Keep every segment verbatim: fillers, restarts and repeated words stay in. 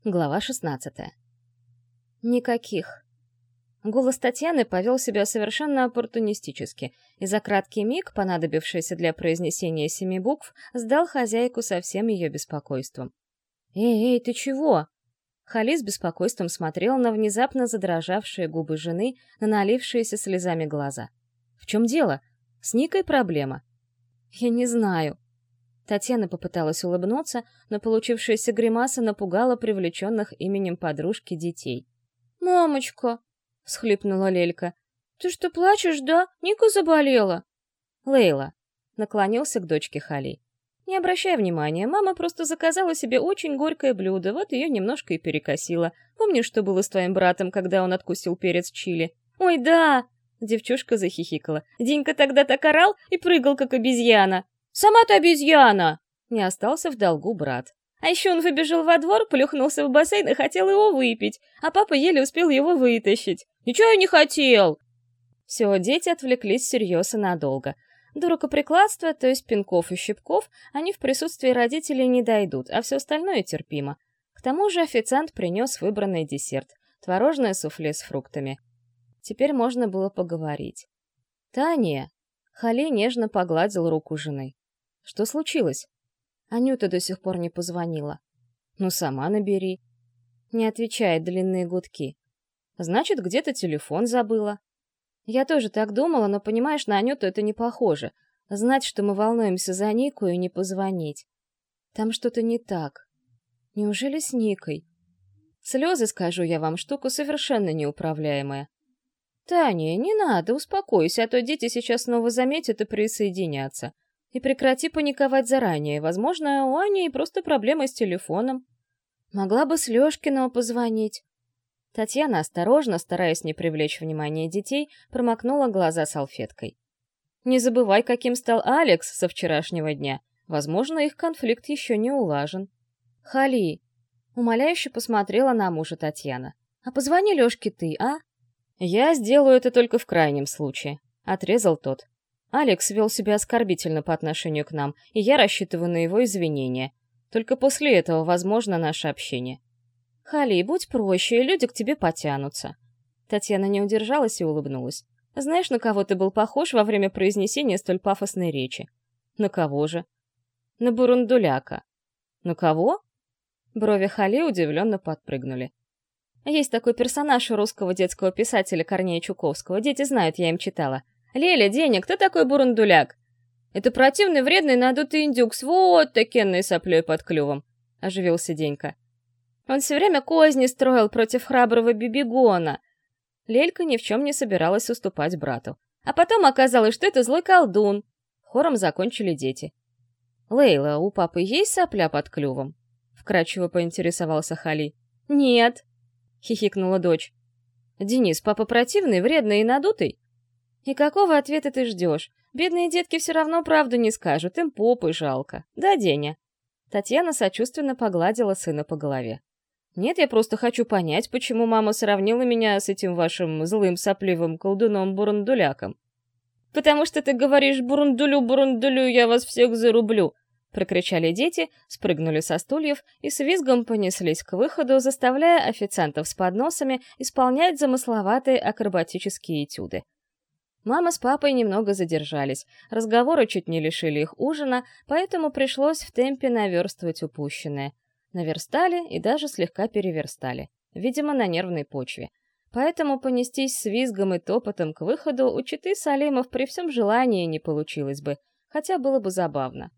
Глава шестнадцатая. Никаких. Голос Татьяны повел себя совершенно оппортунистически, и за краткий миг, понадобившийся для произнесения семи букв, сдал хозяйку со всем ее беспокойством. «Эй, эй, ты чего?» Хали с беспокойством смотрел на внезапно задрожавшие губы жены, на налившиеся слезами глаза. «В чем дело? С Никой проблема?» «Я не знаю». Татьяна попыталась улыбнуться, но получившаяся гримаса напугала привлеченных именем подружки детей. «Мамочка!» — всхлипнула Лелька. «Ты что, плачешь, да? Ника заболела!» «Лейла!» — наклонился к дочке Хали. «Не обращай внимания, мама просто заказала себе очень горькое блюдо, вот ее немножко и перекосило. Помнишь, что было с твоим братом, когда он откусил перец чили?» «Ой, да!» — девчушка захихикала. «Денька тогда так орал и прыгал, как обезьяна!» «Сама ты обезьяна!» Не остался в долгу брат. А еще он выбежал во двор, плюхнулся в бассейн и хотел его выпить, а папа еле успел его вытащить. «Ничего я не хотел!» Все, дети отвлеклись всерьез и надолго. До рукоприкладства, то есть пинков и щипков, они в присутствии родителей не дойдут, а все остальное терпимо. К тому же официант принес выбранный десерт — творожное суфле с фруктами. Теперь можно было поговорить. «Таня!» — Хали нежно погладил руку жены. «Что случилось?» Анюта до сих пор не позвонила. «Ну, сама набери». Не отвечает длинные гудки. «Значит, где-то телефон забыла». Я тоже так думала, но, понимаешь, на Анюту это не похоже. Знать, что мы волнуемся за Нику и не позвонить. Там что-то не так. Неужели с Никой? Слезы, скажу я вам, штука совершенно неуправляемая. «Таня, не надо, успокойся, а то дети сейчас снова заметят и присоединятся. И прекрати паниковать заранее. Возможно, у Ани просто проблемы с телефоном. Могла бы с Лёшкиного позвонить». Татьяна осторожно, стараясь не привлечь внимание детей, промокнула глаза салфеткой. «Не забывай, каким стал Алекс со вчерашнего дня. Возможно, их конфликт еще не улажен». «Хали!» — умоляюще посмотрела на мужа Татьяна. «А позвони Лёшке ты, а?» «Я сделаю это только в крайнем случае», — отрезал тот. Алекс вел себя оскорбительно по отношению к нам, и я рассчитываю на его извинения. Только после этого возможно наше общение. «Хали, будь проще, и люди к тебе потянутся». Татьяна не удержалась и улыбнулась. «Знаешь, на кого ты был похож во время произнесения столь пафосной речи?» «На кого же?» «На бурундуляка». «На кого?» Брови Хали удивленно подпрыгнули. «Есть такой персонаж у русского детского писателя Корнея Чуковского. Дети знают, я им читала. Леля, Деня, кто такой бурундуляк?» «Это противный, вредный, надутый индюк с вот такенной соплей под клювом», — оживился Денька. «Он все время козни строил против храброго Бибигона». Лелька ни в чем не собиралась уступать брату. А потом оказалось, что это злой колдун. Хором закончили дети. «Лейла, у папы есть сопля под клювом?» — вкратчиво поинтересовался Хали. «Нет», — хихикнула дочь. «Денис, папа противный, вредный и надутый?» «И какого ответа ты ждешь? Бедные детки все равно правду не скажут, им попы жалко. Да, Деня?» Татьяна сочувственно погладила сына по голове. «Нет, я просто хочу понять, почему мама сравнила меня с этим вашим злым сопливым колдуном-бурундуляком». «Потому что ты говоришь «бурундулю-бурундулю, я вас всех зарублю», — прокричали дети, спрыгнули со стульев и с визгом понеслись к выходу, заставляя официантов с подносами исполнять замысловатые акробатические этюды. Мама с папой немного задержались, разговоры чуть не лишили их ужина, поэтому пришлось в темпе наверстывать упущенное. Наверстали и даже слегка переверстали, видимо, на нервной почве. Поэтому понестись с визгом и топотом к выходу у четы Салимов при всем желании не получилось бы, хотя было бы забавно.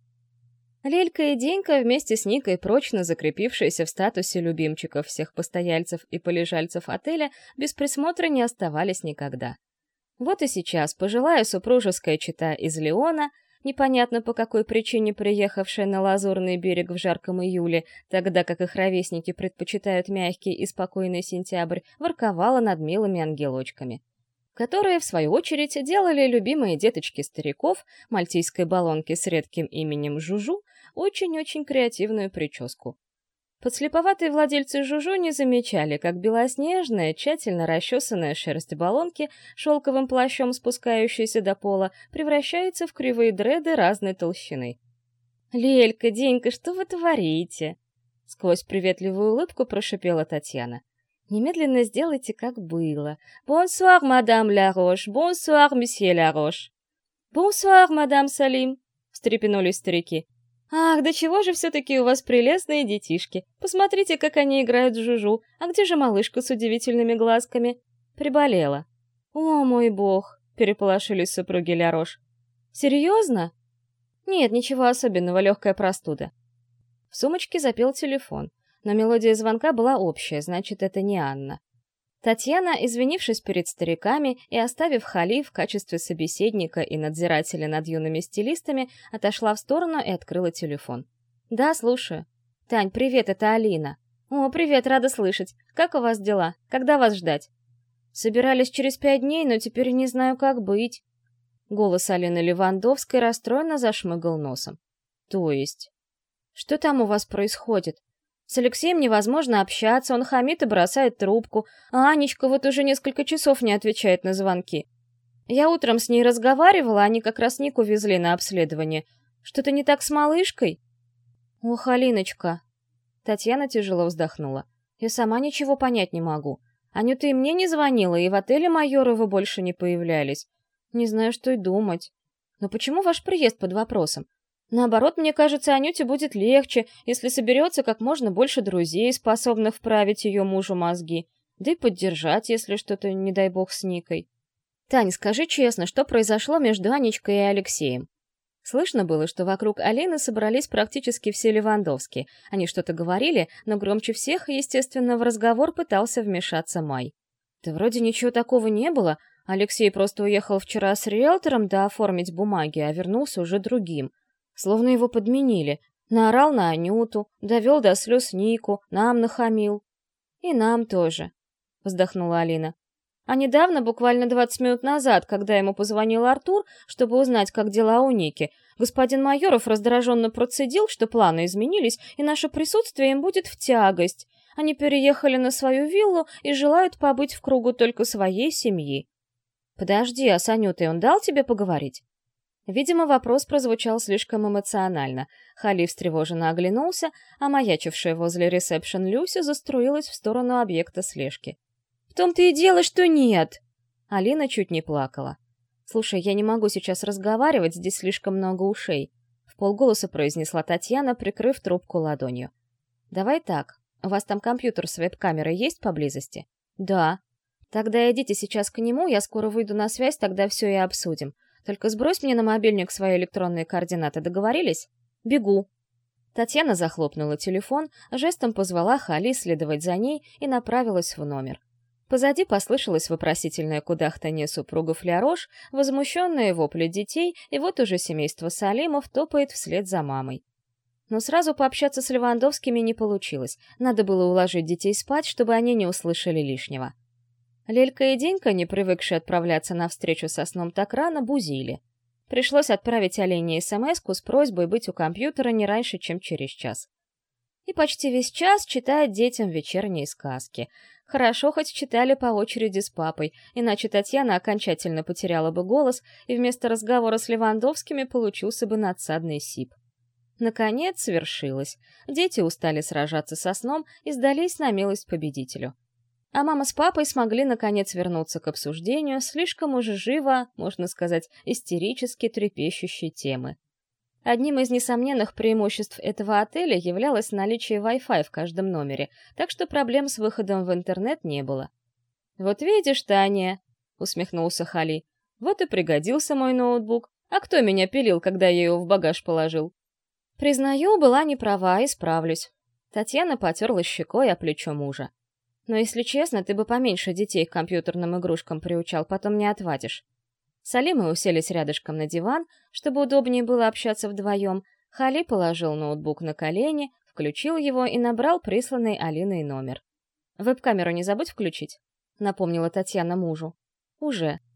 Лелька и Денька вместе с Никой, прочно закрепившиеся в статусе любимчиков всех постояльцев и полежальцев отеля, без присмотра не оставались никогда. Вот и сейчас пожилая супружеская чета из Леона, непонятно по какой причине приехавшая на Лазурный берег в жарком июле, тогда как их ровесники предпочитают мягкий и спокойный сентябрь, ворковала над милыми ангелочками, которые, в свою очередь, делали любимые деточки стариков, мальтийской баллонки с редким именем Жужу, очень-очень креативную прическу. Подслеповатые владельцы Жужу не замечали, как белоснежная, тщательно расчесанная шерсть баллонки, шелковым плащом спускающаяся до пола, превращается в кривые дреды разной толщины. «Лелька, Денька, что вы творите?» Сквозь приветливую улыбку прошипела Татьяна. «Немедленно сделайте, как было. Бонсуар, мадам Ларош, бонсуар, месье Ларош». «Бонсуар, мадам Салим», — встрепенулись старики. «Ах, да чего же все-таки у вас прелестные детишки! Посмотрите, как они играют в жужу. А где же малышка с удивительными глазками?» Приболела. «О, мой бог!» — переполошились супруги Лярош. «Серьезно?» «Нет, ничего особенного, легкая простуда». В сумочке запел телефон, но мелодия звонка была общая, значит, это не Анна. Татьяна, извинившись перед стариками и оставив Хали в качестве собеседника и надзирателя над юными стилистами, отошла в сторону и открыла телефон. «Да, слушаю». «Тань, привет, это Алина». «О, привет, рада слышать. Как у вас дела? Когда вас ждать?» «Собирались через пять дней, но теперь не знаю, как быть». Голос Алины Левандовской расстроенно зашмыгал носом. «То есть? Что там у вас происходит? С Алексеем невозможно общаться, он хамит и бросает трубку, а Анечка вот уже несколько часов не отвечает на звонки. Я утром с ней разговаривала, они как раз Нику везли на обследование. Что-то не так с малышкой?» «Ох, Алиночка!» Татьяна тяжело вздохнула. «Я сама ничего понять не могу. Анюта и мне не звонила, и в отеле Майоровы больше не появлялись. Не знаю, что и думать. Но почему ваш приезд под вопросом? Наоборот, мне кажется, Анюте будет легче, если соберется как можно больше друзей, способных вправить ее мужу мозги, да и поддержать, если что-то, не дай бог, с Никой. Тань, скажи честно, что произошло между Анечкой и Алексеем?» Слышно было, что вокруг Алины собрались практически все Левандовские. Они что-то говорили, но громче всех, естественно, в разговор пытался вмешаться Май. «Да вроде ничего такого не было. Алексей просто уехал вчера с риэлтором да оформить бумаги, а вернулся уже другим. Словно его подменили. Наорал на Анюту, довел до слез Нику, нам нахамил. И нам тоже», — вздохнула Алина. А недавно, буквально двадцать минут назад, когда ему позвонил Артур, чтобы узнать, как дела у Ники, господин Майоров раздраженно процедил, что планы изменились, и наше присутствие им будет в тягость. Они переехали на свою виллу и желают побыть в кругу только своей семьи. «Подожди, а с Анютой он дал тебе поговорить?» Видимо, вопрос прозвучал слишком эмоционально. Хали встревоженно оглянулся, а маячившая возле ресепшн Люся заструилась в сторону объекта слежки. «В том-то и дело, что нет!» Алина чуть не плакала. «Слушай, я не могу сейчас разговаривать, здесь слишком много ушей», — вполголоса произнесла Татьяна, прикрыв трубку ладонью. «Давай так, у вас там компьютер с веб-камерой есть поблизости?» «Да». «Тогда идите сейчас к нему, я скоро выйду на связь, тогда все и обсудим. Только сбрось мне на мобильник свои электронные координаты, договорились? Бегу». Татьяна захлопнула телефон, жестом позвала Хали следовать за ней и направилась в номер. Позади послышалось вопросительное кудахтанье супругов Лярош, возмущенные вопли детей, и вот уже семейство Салимов топает вслед за мамой. Но сразу пообщаться с Левандовскими не получилось. Надо было уложить детей спать, чтобы они не услышали лишнего. Лелька и Денька, не привыкшие отправляться на встречу со сном так рано, бузили. Пришлось отправить Олене смс-ку с просьбой быть у компьютера не раньше, чем через час. И почти весь час читает детям вечерние сказки. Хорошо, хоть читали по очереди с папой, иначе Татьяна окончательно потеряла бы голос, и вместо разговора с Левандовскими получился бы надсадный сип. Наконец свершилось. Дети устали сражаться со сном и сдались на милость победителю. А мама с папой смогли наконец вернуться к обсуждению слишком уже живо, можно сказать, истерически трепещущей темы. Одним из несомненных преимуществ этого отеля являлось наличие Wi-Fi в каждом номере, так что проблем с выходом в интернет не было. «Вот видишь, Таня», — усмехнулся Хали, — «вот и пригодился мой ноутбук. А кто меня пилил, когда я его в багаж положил?» «Признаю, была не права, исправлюсь». Татьяна потерлась щекой о плечо мужа. «Но если честно, ты бы поменьше детей к компьютерным игрушкам приучал, потом не отвадишь». Салимы уселись рядышком на диван, чтобы удобнее было общаться вдвоем. Хали положил ноутбук на колени, включил его и набрал присланный Алиной номер. «Веб-камеру не забудь включить», — напомнила Татьяна мужу. «Уже».